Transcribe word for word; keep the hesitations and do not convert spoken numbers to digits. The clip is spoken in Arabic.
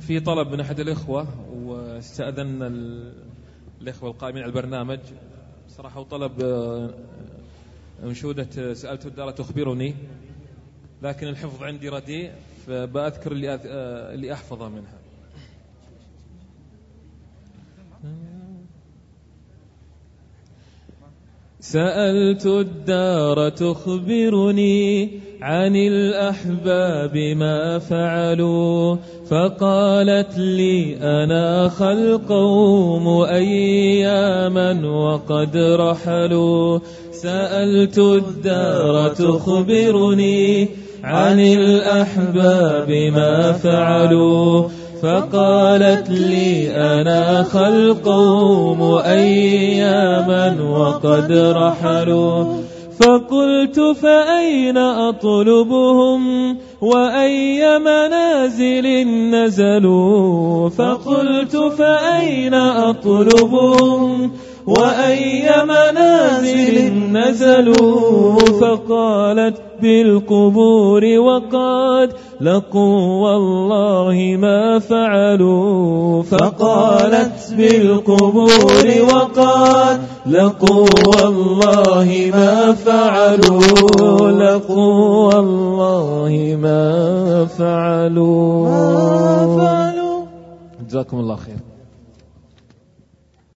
في طلب من أحد الإخوة واستأذن الإخوة القائمين على البرنامج صراحة، وطلب أنشودة سألت الدار تخبرني، لكن الحفظ عندي رديء فبأذكر اللي أحفظه منها. سألت الدار تخبرني عن الأحباب ما فعلوا، فقالت لي أنا خلقهم أياما وقد رحلوا. سألت الدار تخبرني عن الأحباب ما فعلوا، فقالت لي أنا خلقهم أياما وقد رحلوا. فقلت فأين أطلبهم وأي منازل نزلوا، فقلت فأين أطلبهم وأي منازل نزلوا. فقالت بالقبور وقد لقوا والله ما فعلوا، فقالت بالقبور وقد لقوا والله ما فعلوا، لقوا والله ما فعلوا. جزاكم الله خير.